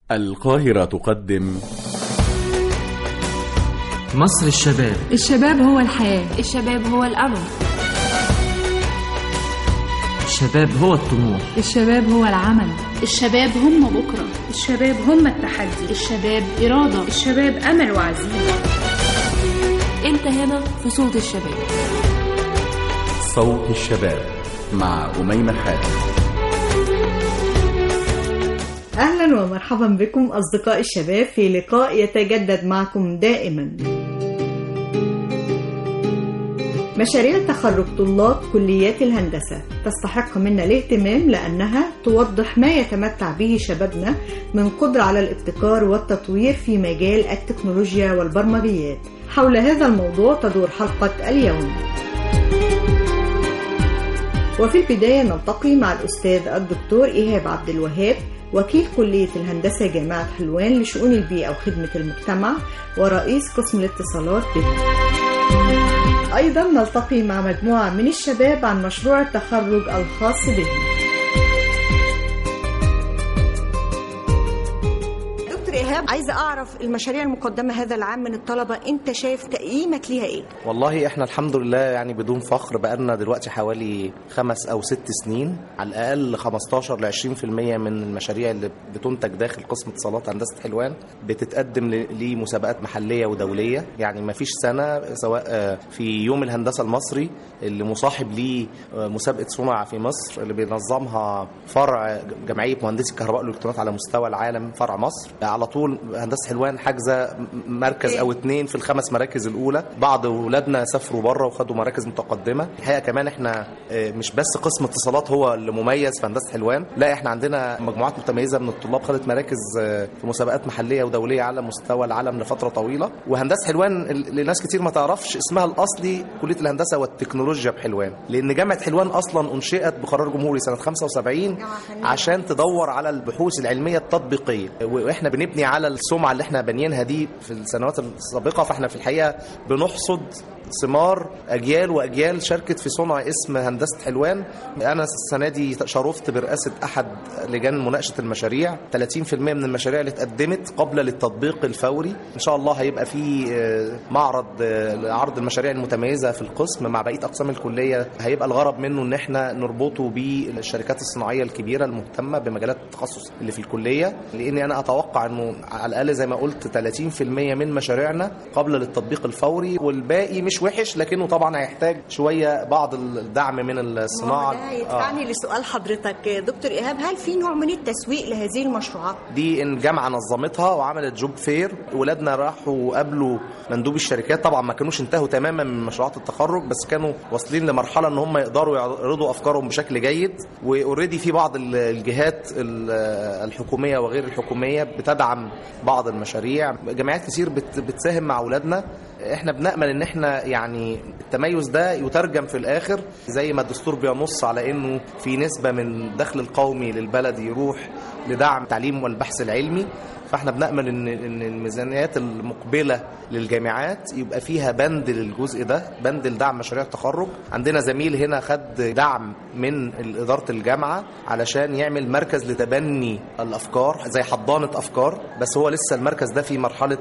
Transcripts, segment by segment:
القاهرة تقدم مصر الشباب. الشباب هو الحياة، الشباب هو الأمل، الشباب هو الطموح، الشباب هو العمل، الشباب هم بكرة، الشباب هم التحدي، الشباب إرادة، الشباب أمل وعزيمة. أنت هنا في صوت الشباب. صوت الشباب مع أميمة حاتم. أهلا ومرحبا بكم أصدقاء الشباب في لقاء يتجدد معكم دائما. مشاريع تخرج طلاب كليات الهندسة تستحق منا الاهتمام لأنها توضح ما يتمتع به شبابنا من قدرة على الابتكار والتطوير في مجال التكنولوجيا والبرمجيات. حول هذا الموضوع تدور حلقة اليوم. وفي البداية نلتقي مع الأستاذ الدكتور إيهاب عبد الوهاب، وكيل كلية الهندسة جامعة حلوان لشؤون البيئة وخدمة المجتمع ورئيس قسم الاتصالات به. أيضا نلتقي مع مجموعة من الشباب عن مشروع التخرج الخاص به. دكتور إيهاب، عايزة أعرف المشاريع المقدمة هذا العام من الطلبة، أنت شايف تقييمك ليها إيه؟ والله إحنا الحمد لله يعني بدون فخر بقالنا دلوقتي حوالي 5 أو 6 سنين، على الأقل 15 ل 20% من المشاريع اللي بتنتج داخل قسم اتصالات هندسة حلوان بتتقدم لمسابقات محلية ودولية. يعني ما فيش سنة سواء في يوم الهندسة المصري اللي مصاحب ليه مسابقة صنع في مصر اللي بينظمها فرع جمعية مهندسي الكهرباء والإلكترونيات على مستوى العالم فرع مصر، على طول هندسة حلوان حاجزة مركز أو 2 في ال5 مراكز الأولى. بعض أولادنا سافروا بره وخدوا مراكز متقدمة. الحقيقة كمان احنا مش بس قسم اتصالات هو اللي مميز في هندسة حلوان، لا احنا عندنا مجموعات متميزة من الطلاب خدت مراكز في مسابقات محلية ودولية على مستوى العالم لفترة طويلة. وهندسة حلوان لناس كتير ما تعرفش اسمها الأصلي كلية الهندسة والتكنولوجيا بحلوان، لأن جامعة حلوان أصلا أنشئت بقرار جمهوري سنة 75 عشان تدور على البحوث العلمية التطبيقية، واحنا بنبني على السمعة اللي احنا بنينها دي في السنوات السابقة. فاحنا في الحقيقة بنحصد ثمار أجيال وأجيال شاركت في صنع اسم هندسة حلوان. أنا السنة دي شرفت برئاسة أحد لجان مناقشة المشاريع. 30% من المشاريع اللي اتقدمت قبل للتطبيق الفوري. إن شاء الله هيبقى في معرض لعرض المشاريع المتميزة في القسم مع بقية أقسام الكلية. هيبقى الغرض منه إن احنا نربطه بالشركات الصناعية الكبيرة المهتمة بمجالات التخصص اللي في الكلية، لأني أنا أتوقع إنه على الأقل زي ما قلت 30% من مشاريعنا قبل للتطبيق الفوري، والباقي مش وحش لكنه طبعا هيحتاج شوية بعض الدعم من الصناعة. ده يدفعني لسؤال حضرتك دكتور إيهاب، هل في نوع من التسويق لهذه المشروعات؟ دي الجامعة نظمتها وعملت جوب فير، ولادنا راحوا قابلوا مندوب الشركات. طبعا ما كانوش انتهوا تماما من مشروعات التخرج، بس كانوا واصلين لمرحلة ان هم يقدروا يعرضوا افكارهم بشكل جيد. واوريدي في بعض الجهات الحكومية وغير الحكومية بتدعم بعض المشاريع. جامعات كتير بتساهم مع اولادنا. احنا بنأمل ان احنا يعني التميز ده يترجم في الاخر زي ما الدستور بينص على انه في نسبة من الدخل القومي للبلد يروح لدعم التعليم والبحث العلمي. فاحنا بنأمل ان الميزانيات المقبلة للجامعات يبقى فيها بند للجزء ده، بند لدعم مشاريع التخرج. عندنا زميل هنا خد دعم من إدارة الجامعة علشان يعمل مركز لتبني الأفكار زي حضانة أفكار، بس هو لسه المركز ده في مرحلة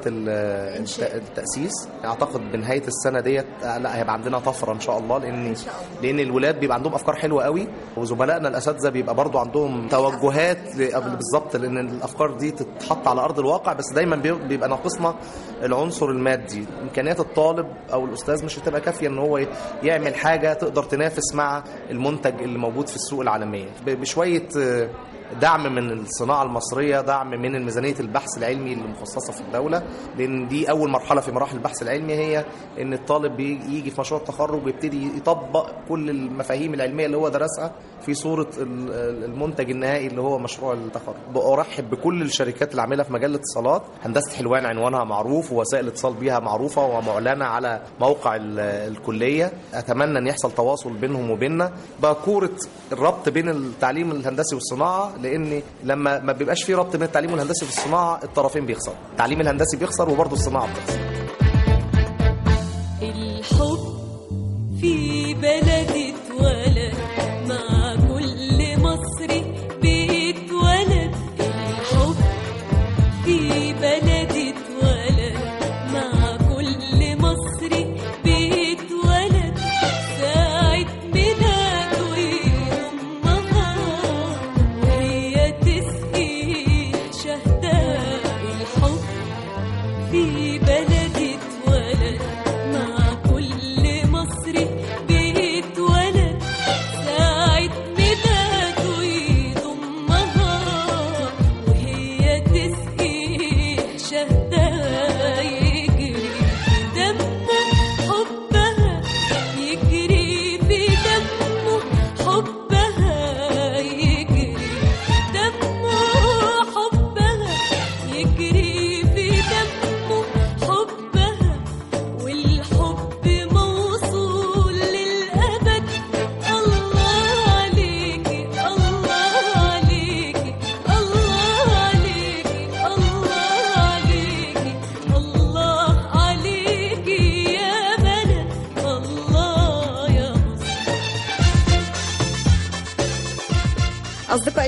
التأسيس. أعتقد بنهاية السنة ديت لا هيبقى عندنا طفرة إن شاء الله، لأن الولاد بيبقى عندهم أفكار حلوة قوي، وزملائنا الأساتذة بيبقى برضو عندهم توجهات بالظبط، لأن الأفكار دي تتحط على أرض الواقع، بس دايما بيبقى ناقصنا العنصر المادي. إمكانيات الطالب أو الأستاذ مش هتبقى كافية إن هو يعمل حاجة تقدر تنافس مع المنتج اللي موجود في السوق العالمية. بشوية دعم من الصناعة المصرية، دعم من ميزانية البحث العلمي اللي مخصصة في الدولة، لأن دي أول مرحلة في مراحل البحث العلمي، هي إن الطالب يجي في مشروع التخرج ويبتدي يطبق كل المفاهيم العلمية اللي هو درسها في صورة المنتج النهائي اللي هو مشروع التخرج. بأرحب بكل الشركات اللي عاملة في مجال الاتصالات. هندسة حلوان عنوانها معروف ووسائل الاتصال بيها معروفة ومعلنة على موقع الكلية. أتمنى أن يحصل تواصل بينهم وبيننا بكورة الربط بين التعليم الهندسي والصناعة، لأن لما ما بيبقاش في ربط بين التعليم الهندسي والصناعة الطرفين بيخسروا. التعليم الهندسي بيخسر وبرضه الصناعة بتخسر. الحب في بلدي اتولد مع كل مصري بيتولد. الحب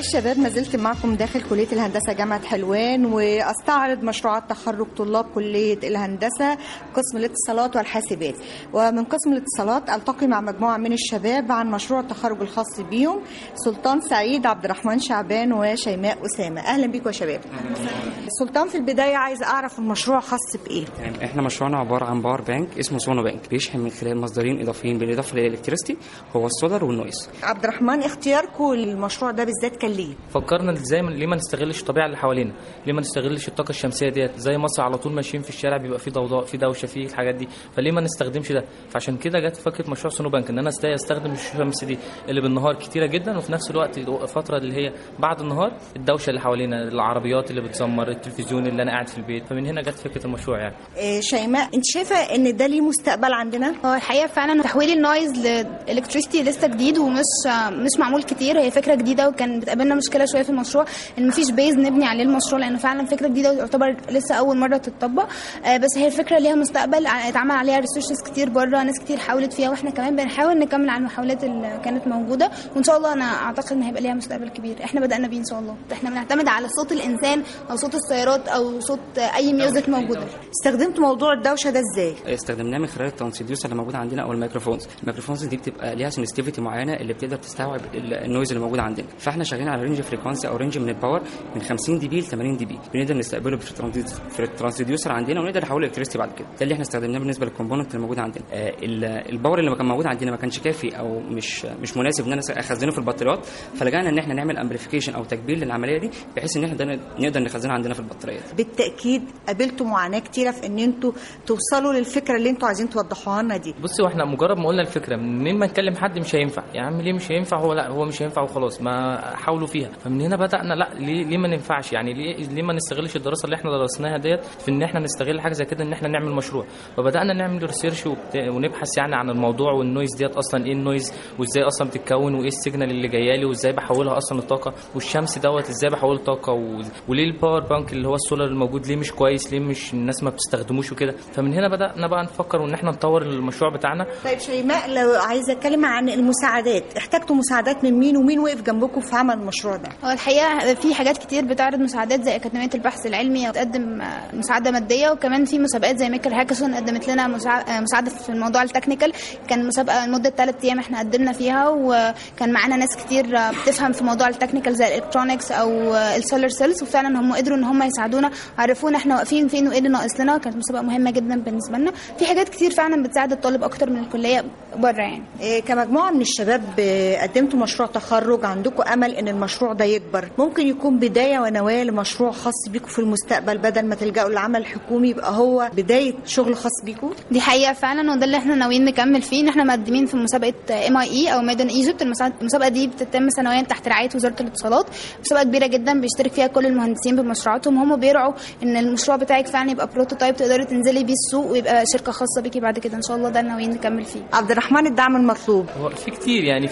الشباب، ما زلت معكم داخل كلية الهندسة جامعة حلوان، وأستعرض مشروعات تخرج طلاب كلية الهندسة قسم الاتصالات والحاسبات. ومن قسم الاتصالات ألتقي مع مجموعة من الشباب عن مشروع التخرج الخاص بيهم، سلطان سعيد، عبد الرحمن شعبان، وشيماء أسامة. أهلا بكم يا شباب. سلطان، في البداية عايز أعرف المشروع خاص بإيه؟ احنا مشروعنا عبارة عن باور بانك اسمه سونو بانك، بيشحن من خلال مصدرين إضافيين بالإضافة للإلكتريستي، هو السولار والنويز. عبد الرحمن، اختياركم للمشروع ده بالذات كان ليه؟ فكرنا ازاي ليه ما نستغلش الطبيعه اللي حوالينا، ليه ما نستغلش الطاقه الشمسيه ديت، زي مصر على طول ماشيين في الشارع بيبقى في ضوضاء، في دوشه، في الحاجات دي، فليه ما نستخدمش ده؟ فعشان كده جت فكره مشروع سونو بانك، ان انا استخدم الشمس دي اللي بالنهار كتيره جدا، وفي نفس الوقت الفتره اللي هي بعد النهار الدوشه اللي حوالينا، العربيات اللي بتزمر، التلفزيون اللي انا قاعد في البيت، فمن هنا جت فكره المشروع يعني. شيماء، انت شايفه ان ده ليه مستقبل عندنا؟ هو الحقيقه فعلا تحويل النويز للالكتريستي لسه جديد ومش معمول كتير، هي فكره جديده، وكان بتقابلنا مشكله شويه في المشروع ان مفيش بيز نبني عليه المشروع، لانه فعلا فكره جديده ويعتبر لسه اول مره تتطبق. بس هي الفكره ليها مستقبل، اتعمل عليها ريسيرشز كتير بره، ناس كتير حاولت فيها، واحنا كمان بنحاول نكمل على المحاولات اللي كانت موجوده، وان شاء الله انا اعتقد ان هيبقى ليها مستقبل كبير. احنا بدانا بيه ان شاء الله. احنا بنعتمد على صوت الانسان او صوت السيارات او صوت اي ميوزك موجوده. استخدمت موضوع الدوشه ده ازاي؟ استخدمناه من خلال الترانسديوسر اللي موجود عندنا او الميكروفونز دي بتبقى ليها سنسيتيفيتي معينه اللي بتقدر تستوعب النويز اللي موجود عندنا، فاحنا شغالين على رينج فريكوانسي او رينج من الباور من 50 دي بي ل 80 دي بي، بنقدر نستقبله في الترانسديوسر عندنا ونقدر نحوله الكتريستي بعد كده. ده اللي احنا استخدمناه بالنسبه للكومبوننت اللي موجود عندنا. الباور اللي كان موجود عندنا ما كانش كافي او مش مناسب ان انا اخزنه في البطاريات، فلجأنا ان احنا نعمل امبليفيكيشن او تكبير للعمليه دي بحيث ان احنا نقدر نخزنها عندنا في البطاريات. بالتاكيد قابلتوا معاناه كتيره في ان انتوا توصلوا للفكره اللي انتوا عايزين توضحوها لنا دي. بصوا، احنا مجرد ما قلنا الفكره منين ما نكلم حد مش هينفع يا عم، ليه مش هينفع؟ هو مش هينفع وخلاص، ما حاولوا فيها. فمن هنا بدأنا لا ليه ما ننفعش، يعني ليه ما نستغلش الدراسه اللي احنا درسناها ديت في ان احنا نستغل حاجه زي كده، ان احنا نعمل مشروع. فبدأنا نعمل ريسيرش ونبحث يعني عن الموضوع، والنويز ديت اصلا ايه النويز، وازاي اصلا بتتكون، وايه السيجنال اللي جايه لي، وازاي بحولها اصلا لطاقه، والشمس دوت ازاي بحوله طاقه، وليه الباور بانك اللي هو السولار الموجود ليه مش كويس، ليه مش الناس ما بتستخدموش وكده. فمن هنا بدأنا بقى نفكر وان احنا نطور المشروع بتاعنا. طيب شيماء، لو عايزه اتكلم عن المساعدات، احتجتوا مساعدات من مين ومين وقف جنبكم في عمل المشروع ده؟ هو الحقيقه في حاجات كتير بتعرض مساعدات زي اكاديميه البحث العلمي وتقدم مساعده ماديه، وكمان في مسابقات زي ميكر هاكاثون قدمت لنا مساعده في الموضوع التكنيكال. كان مسابقه لمده 3 ايام احنا قدمنا فيها، وكان معانا ناس كتير بتفهم في موضوع التكنيكال زي الالكترونكس او السولار سيلز، وفعلا هم قدروا ان هم يساعدونا، عرفونا احنا واقفين فين وايه اللي ناقص لنا. كانت مسابقه مهمه جدا بالنسبه لنا. في حاجات كتير فعلا بتساعد الطالب اكتر من الكليه بره يعني. كمجموعه من الشباب قدمتوا مشروع تخرج، عندكم امل ان المشروع ده يكبر، ممكن يكون بدايه ونواه لمشروع خاص بيكم في المستقبل، بدل ما تلجأوا للعمل الحكومي يبقى هو بدايه شغل خاص بيكم؟ دي حقيقه فعلا، وده اللي احنا ناويين نكمل فيه. ان احنا مقدمين في مسابقه MIE او ميد ان ايجيبت. المسابقه دي بتتم سنويا تحت رعايه وزاره الاتصالات، مسابقه كبيره جدا بيشترك فيها كل المهندسين بمشروعاتهم. هم بيرعوا ان المشروع بتاعك فعلا يبقى بروتوتايب تقدري تنزلي بيه السوق ويبقى شركه خاصه بيكي بعد كده ان شاء الله. ده ناويين نكمل فيه. عبد الرحمن، الدعم المطلوب هو في كتير يعني،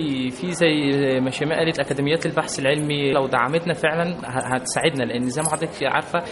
في زي ما شيماء قالت اكاديميات البحث العلمي لو دعمتنا فعلا هتساعدنا، لان زي ما حضرتك عارفه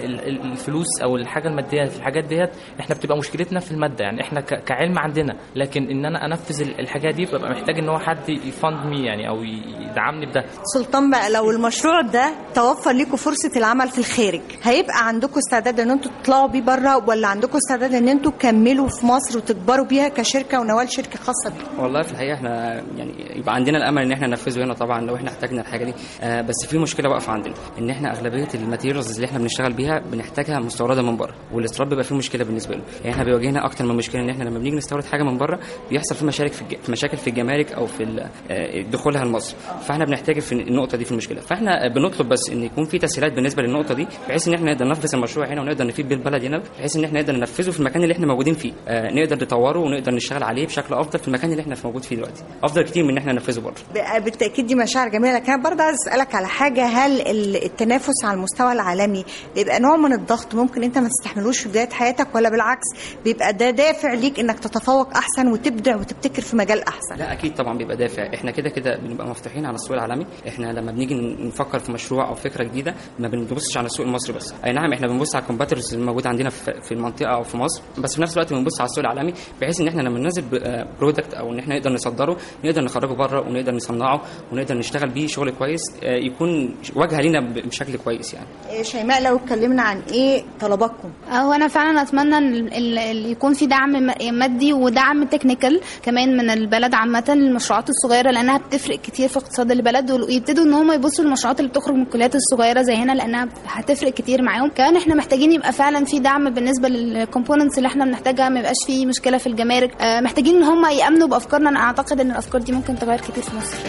الفلوس او الحاجه الماديه في الحاجات ديت احنا بتبقى مشكلتنا في الماده، يعني احنا كعلم عندنا، لكن ان انا انفذ الحاجه دي ببقى محتاج ان هو حد يفند مي يعني او يدعمني بده. سلطان بقى، لو المشروع ده توفر لكم فرصه العمل في الخارج، هيبقى عندكم استعداد ان انتوا تطلعوا بيه بره، ولا عندكم استعداد ان انتوا تكملوا في مصر وتكبروا بيها كشركه ونوال شركه خاصه بيكم؟ والله في الحقيقه احنا يعني يبقى عندنا الامل ان احنا ننفذه هنا طبعا لو احنا احتاجنا الحاجه دي. بس في مشكله واقفه عندنا، ان احنا اغلبيه الماتيريالز اللي احنا بنشتغل بيها بنحتاجها مستورده من بره، والاستيراد بيبقى فيه مشكله بالنسبه له. يعني احنا بيواجهنا اكتر من مشكله ان احنا لما بنيجي نستورد حاجه من بره بيحصل في مشاكل في الجمارك او في دخولها لمصر، فاحنا بنحتاج في النقطه دي في المشكله. فاحنا بنطلب بس ان يكون في تسهيلات بالنسبه للنقطه دي، بحيث ان احنا نقدر ننفذ المشروع هنا ونقدر نفيد بالبلد هنا، بحيث ان احنا نقدر ننفذه في المكان اللي احنا موجودين فيه، نقدر نطوره ونقدر نشتغل عليه بشكل افضل في المكان اللي احنا موجود فيه دلوقتي، افضل كتير من ان احنا ننفذه بره. بالتاكيد دي مشاعر جميله، لكن انا برضه عايز اسالك على حاجه، هل التنافس على المستوى العالمي بيبقى نوع من الضغط ممكن انت ما تستحملوش في بدايه حياتك، ولا بالعكس بيبقى ده دافع ليك انك تتفوق احسن وتبدع وتبتكر في مجال احسن؟ لا اكيد طبعا بيبقى دافع. احنا كده بنبقى مفتوحين على السوق العالمي. احنا لما بنيجي نفكر في مشروع او فكره جديده ما بنبصش على السوق المصري بس، اي نعم احنا بنبص على الكومبيتيتورز الموجوده عندنا في المنطقه او في مصر، بس في نفس الوقت بنبص على السوق العالمي، بحيث ان احنا لما ننزل برودكت او ان احنا نقدر نصدره نقدر نخرجه بره ونقدر نصنعه ونقدر نشتغل بيه فيه شغل كويس يكون واجهه لينا بشكل كويس يعني. شيماء، لو اتكلمنا عن ايه طلباتكم؟ هو انا فعلا اتمنى ان يكون في دعم مادي ودعم تكنيكال كمان من البلد عامه للمشروعات الصغيره، لانها بتفرق كتير في اقتصاد البلد، ويبتدوا ان هم يبصوا للمشروعات اللي بتخرج من الكليات الصغيره زي هنا، لانها هتفرق كتير معاهم. كمان احنا محتاجين يبقى فعلا في دعم بالنسبه للكومبوننتس اللي احنا بنحتاجها، ما يبقاش في مشكله في الجمارك. محتاجين ان هم يامنوا بافكارنا. انا اعتقد ان الافكار دي ممكن تغير كتير في مصر.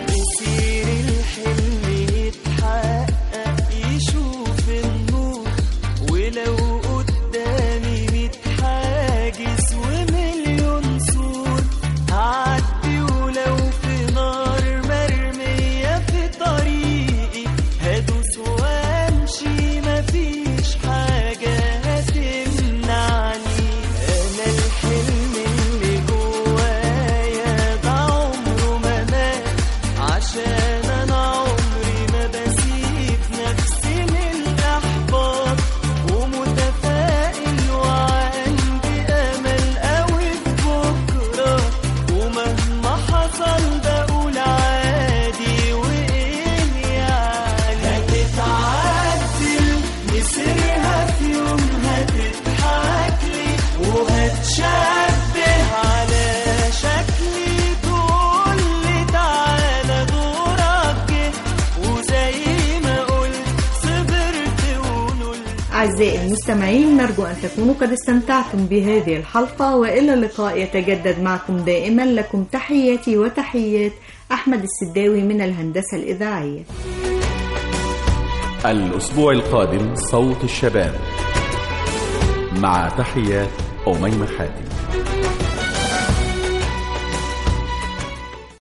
أعزائي المستمعين، نرجو أن تكونوا قد استمتعتم بهذه الحلقة، وإلى اللقاء يتجدد معكم دائما. لكم تحياتي وتحيات أحمد السداوي من الهندسة الإذاعية. الأسبوع القادم صوت الشباب، مع تحيات أميمة حاتم.